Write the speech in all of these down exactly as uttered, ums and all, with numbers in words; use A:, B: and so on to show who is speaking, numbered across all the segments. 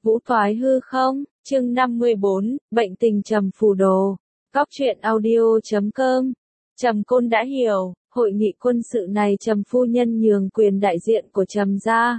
A: Vũ Toái Hư Không, chương năm mươi bốn, Bệnh tình Trầm Phù Đồ. Góc truyện audio chấm com. Trầm Côn đã hiểu, hội nghị quân sự này Trầm phu nhân nhường quyền đại diện của Trầm gia.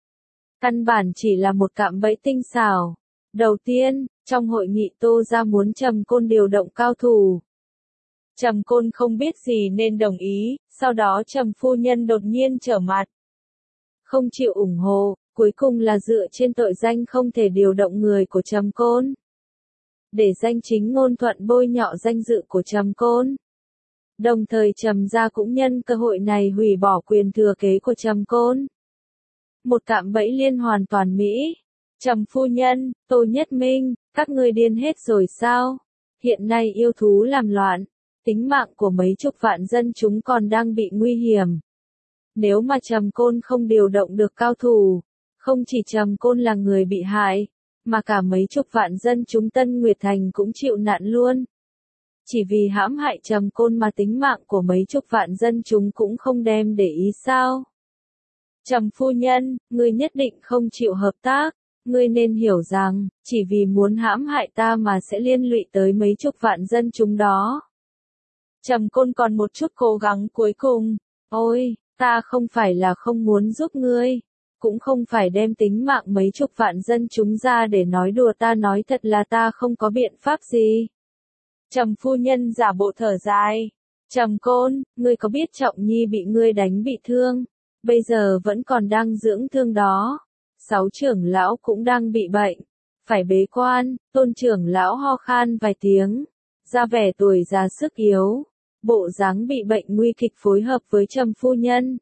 A: Căn bản chỉ là một cạm bẫy tinh xảo. Đầu tiên, trong hội nghị Tô gia muốn Trầm Côn điều động cao thủ. Trầm Côn không biết gì nên đồng ý, sau đó Trầm phu nhân đột nhiên trở mặt. Không chịu ủng hộ, cuối cùng là dựa trên tội danh không thể điều động người của Trầm Côn. Để danh chính ngôn thuận bôi nhọ danh dự của Trầm Côn. Đồng thời Trầm gia cũng nhân cơ hội này hủy bỏ quyền thừa kế của Trầm Côn. Một cạm bẫy liên hoàn toàn mỹ. Trầm phu nhân, Tô Nhất Minh, các ngươi điên hết rồi sao? Hiện nay yêu thú làm loạn, tính mạng của mấy chục vạn dân chúng còn đang bị nguy hiểm. Nếu mà Trầm Côn không điều động được cao thủ, không chỉ Trầm Côn là người bị hại, mà cả mấy chục vạn dân chúng Tân Nguyệt Thành cũng chịu nạn luôn. Chỉ vì hãm hại Trầm Côn mà tính mạng của mấy chục vạn dân chúng cũng không đem để ý sao? Trầm phu nhân, ngươi nhất định không chịu hợp tác, ngươi nên hiểu rằng, chỉ vì muốn hãm hại ta mà sẽ liên lụy tới mấy chục vạn dân chúng đó. Trầm Côn còn một chút cố gắng cuối cùng, ôi, ta không phải là không muốn giúp ngươi, cũng không phải đem tính mạng mấy chục vạn dân chúng ra để nói đùa, ta nói thật là ta không có biện pháp gì. Trầm phu nhân giả bộ thở dài. Trầm Côn, ngươi có biết Trọng Nhi bị ngươi đánh bị thương, bây giờ vẫn còn đang dưỡng thương đó. Sáu trưởng lão cũng đang bị bệnh, phải bế quan. Tôn trưởng lão ho khan vài tiếng, ra vẻ tuổi già sức yếu, bộ dáng bị bệnh nguy kịch phối hợp với Trầm phu nhân.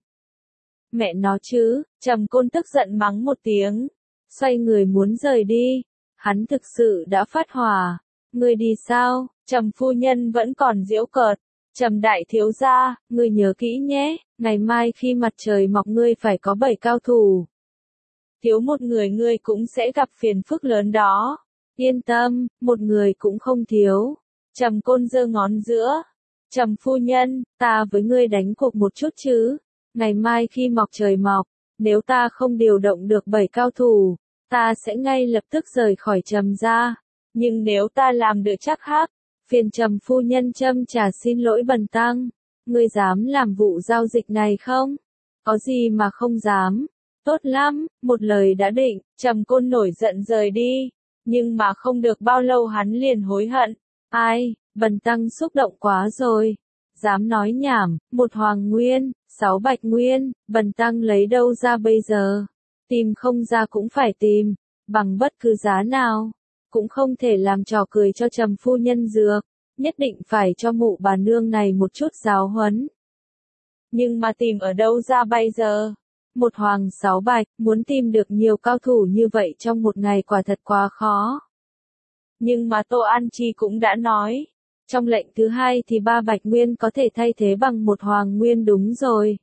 A: Mẹ nó chứ, Trầm Côn tức giận mắng một tiếng, xoay người muốn rời đi. Hắn thực sự đã phát hỏa. Ngươi đi sao? Trầm phu nhân vẫn còn giễu cợt. Trầm đại thiếu gia, ngươi nhớ kỹ nhé, ngày mai khi mặt trời mọc ngươi phải có bảy cao thủ. Thiếu một người ngươi cũng sẽ gặp phiền phức lớn đó. Yên tâm, một người cũng không thiếu. Trầm Côn giơ ngón giữa. Trầm phu nhân, ta với ngươi đánh cuộc một chút chứ. Ngày mai khi mọc trời mọc, nếu ta không điều động được bảy cao thủ, ta sẽ ngay lập tức rời khỏi Trầm gia. Nhưng nếu ta làm được chắc hắc, phiền Trầm phu nhân châm trà xin lỗi bần tăng. Ngươi dám làm vụ giao dịch này không? Có gì mà không dám. Tốt lắm, một lời đã định. Trầm Côn nổi giận rời đi. Nhưng mà không được bao lâu hắn liền hối hận. Ai, bần tăng xúc động quá rồi. Dám nói nhảm, một hoàng nguyên, sáu bạch nguyên, bần tăng lấy đâu ra bây giờ? Tìm không ra cũng phải tìm, bằng bất cứ giá nào. Cũng không thể làm trò cười cho Trầm phu nhân dược, nhất định phải cho mụ bà nương này một chút giáo huấn. Nhưng mà tìm ở đâu ra bây giờ? Một hoàng sáu bạch, muốn tìm được nhiều cao thủ như vậy trong một ngày quả thật quá khó. Nhưng mà Tô An Chi cũng đã nói, trong lệnh thứ hai thì ba bạch nguyên có thể thay thế bằng một hoàng nguyên đúng rồi.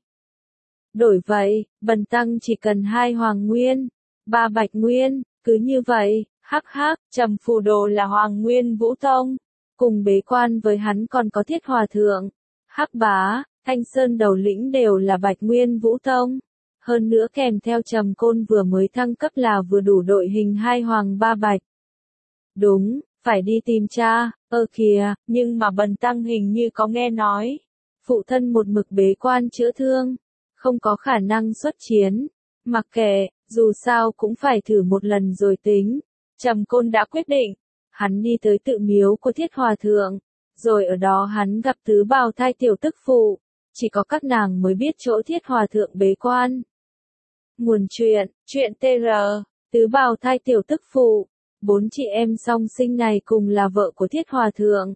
A: Đổi vậy, bần tăng chỉ cần hai hoàng nguyên, ba bạch nguyên, cứ như vậy. Hắc hắc, Trầm Phù Đồ là Hoàng Nguyên Vũ Tông, cùng bế quan với hắn còn có Thiết Hòa Thượng, Hắc Bá, Thanh Sơn đầu lĩnh đều là Bạch Nguyên Vũ Tông. Hơn nữa kèm theo Trầm Côn vừa mới thăng cấp là vừa đủ đội hình hai hoàng ba bạch. Đúng, phải đi tìm cha, ơ kìa, nhưng mà bần tăng hình như có nghe nói, phụ thân một mực bế quan chữa thương, không có khả năng xuất chiến. Mặc kệ, dù sao cũng phải thử một lần rồi tính. Trầm Côn đã quyết định, hắn đi tới tự miếu của Thiết Hòa Thượng, rồi ở đó hắn gặp tứ bào thai tiểu tức phụ, chỉ có các nàng mới biết chỗ Thiết Hòa Thượng bế quan. Nguồn truyện, truyện tê rờ, tứ bào thai tiểu tức phụ, bốn chị em song sinh này cùng là vợ của Thiết Hòa Thượng.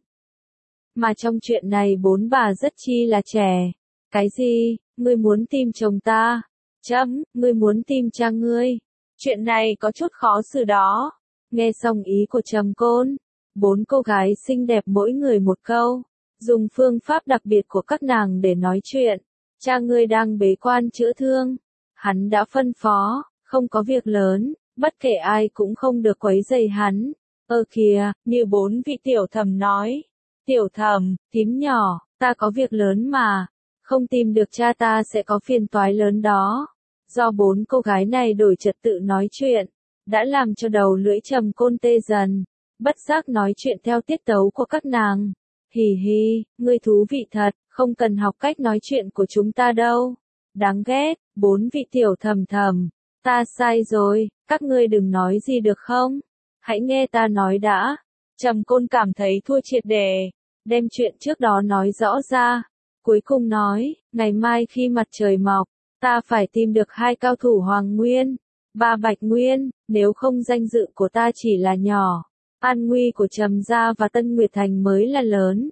A: Mà trong chuyện này bốn bà rất chi là trẻ. Cái gì, ngươi muốn tìm chồng ta? Chấm, ngươi muốn tìm cha ngươi? Chuyện này có chút khó xử đó. Nghe xong ý của Trầm Côn, bốn cô gái xinh đẹp mỗi người một câu, dùng phương pháp đặc biệt của các nàng để nói chuyện. Cha ngươi đang bế quan chữa thương, hắn đã phân phó, không có việc lớn, bất kể ai cũng không được quấy rầy hắn. Ơ kìa, như bốn vị tiểu thẩm nói, tiểu thẩm, thím nhỏ, ta có việc lớn mà, không tìm được cha ta sẽ có phiền toái lớn đó. Do bốn cô gái này đổi trật tự nói chuyện, đã làm cho đầu lưỡi Trầm Côn tê dần, bất giác nói chuyện theo tiết tấu của các nàng. Hì hì, ngươi thú vị thật, không cần học cách nói chuyện của chúng ta đâu. Đáng ghét, bốn vị tiểu thầm thầm. Ta sai rồi, các ngươi đừng nói gì được không? Hãy nghe ta nói đã. Trầm Côn cảm thấy thua triệt để, đem chuyện trước đó nói rõ ra. Cuối cùng nói, ngày mai khi mặt trời mọc, ta phải tìm được hai cao thủ Hoàng Nguyên, ba Bạch Nguyên, nếu không danh dự của ta chỉ là nhỏ, an nguy của Trầm gia và Tân Nguyệt Thành mới là lớn.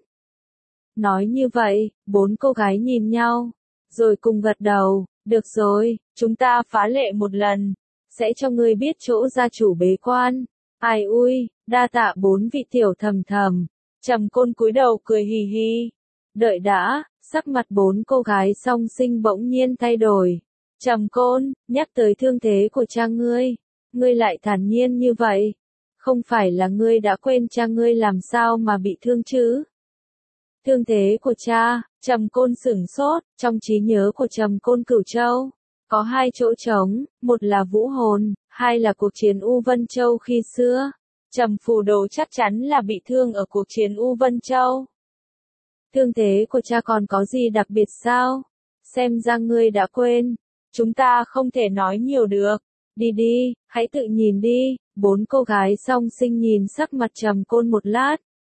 A: Nói như vậy, bốn cô gái nhìn nhau, rồi cùng gật đầu, được rồi, chúng ta phá lệ một lần, sẽ cho ngươi biết chỗ gia chủ bế quan. Ai ui, đa tạ bốn vị tiểu thầm thầm. Trầm Côn cúi đầu cười hì hì. Đợi đã, sắc mặt bốn cô gái song sinh bỗng nhiên thay đổi. Trầm Côn, nhắc tới thương thế của cha ngươi, ngươi lại thản nhiên như vậy. Không phải là ngươi đã quên cha ngươi làm sao mà bị thương chứ? Thương thế của cha, Trầm Côn sửng sốt, trong trí nhớ của Trầm Côn Cửu Châu, có hai chỗ trống, một là vũ hồn, hai là cuộc chiến U Vân Châu khi xưa. Trầm Phù Đồ chắc chắn là bị thương ở cuộc chiến U Vân Châu. Thương thế của cha còn có gì đặc biệt sao? Xem ra ngươi đã quên. Chúng ta không thể nói nhiều được. Đi đi, hãy tự nhìn đi. Bốn cô gái song sinh nhìn sắc mặt Trầm Côn một lát.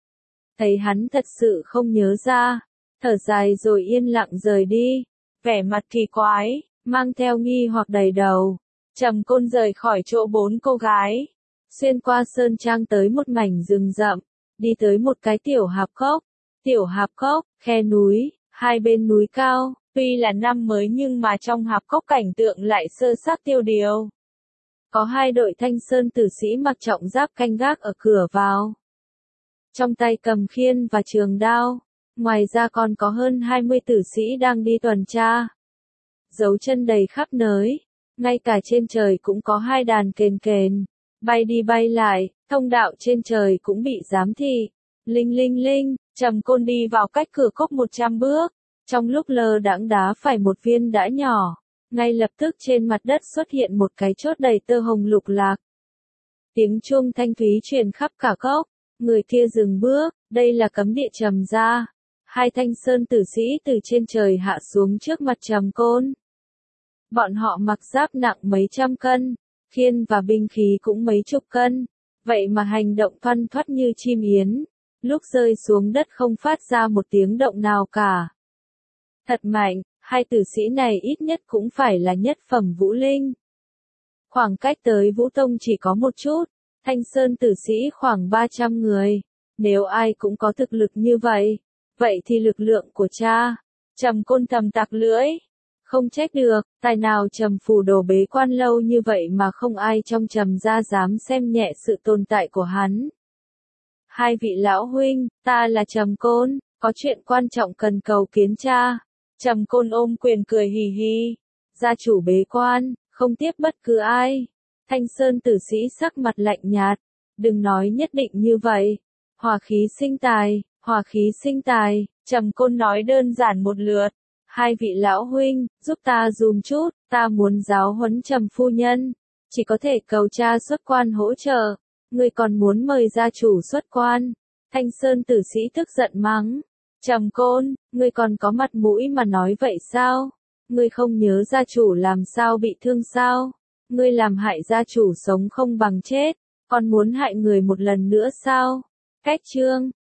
A: Thấy hắn thật sự không nhớ ra. Thở dài rồi yên lặng rời đi. Vẻ mặt kỳ quái, mang theo nghi hoặc đầy đầu. Trầm Côn rời khỏi chỗ bốn cô gái. Xuyên qua sơn trang tới một mảnh rừng rậm. Đi tới một cái tiểu hạp cốc. Tiểu hạp cốc, khe núi, hai bên núi cao, tuy là năm mới nhưng mà trong hạp cốc cảnh tượng lại sơ xác tiêu điều. Có hai đội thanh sơn tử sĩ mặc trọng giáp canh gác ở cửa vào. Trong tay cầm khiên và trường đao, ngoài ra còn có hơn hai mươi tử sĩ đang đi tuần tra. Dấu chân đầy khắp nơi, ngay cả trên trời cũng có hai đàn kền kền, bay đi bay lại, thông đạo trên trời cũng bị giám thị. Linh linh linh, Trầm Côn đi vào cách cửa cốc một trăm bước, trong lúc lơ đãng đá phải một viên đá nhỏ, ngay lập tức trên mặt đất xuất hiện một cái chốt đầy tơ hồng lục lạc. Tiếng chuông thanh thúy truyền khắp cả cốc, người kia dừng bước, đây là cấm địa Trầm gia. Hai thanh sơn tử sĩ từ trên trời hạ xuống trước mặt Trầm Côn. Bọn họ mặc giáp nặng mấy trăm cân, khiên và binh khí cũng mấy chục cân, vậy mà hành động thoăn thoắt như chim yến. Lúc rơi xuống đất không phát ra một tiếng động nào cả. Thật mạnh, hai tử sĩ này ít nhất cũng phải là nhất phẩm vũ linh. Khoảng cách tới Vũ Tông chỉ có một chút, Thanh Sơn tử sĩ khoảng ba trăm người. Nếu ai cũng có thực lực như vậy, vậy thì lực lượng của cha. Trầm Côn thầm tặc lưỡi. Không trách được, tài nào Trầm Phù Đồ bế quan lâu như vậy mà không ai trong Trầm gia dám xem nhẹ sự tồn tại của hắn. Hai vị lão huynh, ta là Trầm Côn, có chuyện quan trọng cần cầu kiến cha. Trầm Côn ôm quyền cười hì hì. Gia chủ bế quan, không tiếp bất cứ ai. Thanh Sơn tử sĩ sắc mặt lạnh nhạt. Đừng nói nhất định như vậy. Hòa khí sinh tài, hòa khí sinh tài. Trầm Côn nói đơn giản một lượt. Hai vị lão huynh, giúp ta dùm chút, ta muốn giáo huấn Trầm phu nhân. Chỉ có thể cầu cha xuất quan hỗ trợ. Ngươi còn muốn mời gia chủ xuất quan. Thanh Sơn tử sĩ tức giận mắng. Trầm Côn, ngươi còn có mặt mũi mà nói vậy sao? Ngươi không nhớ gia chủ làm sao bị thương sao? Ngươi làm hại gia chủ sống không bằng chết, còn muốn hại người một lần nữa sao? Cách chương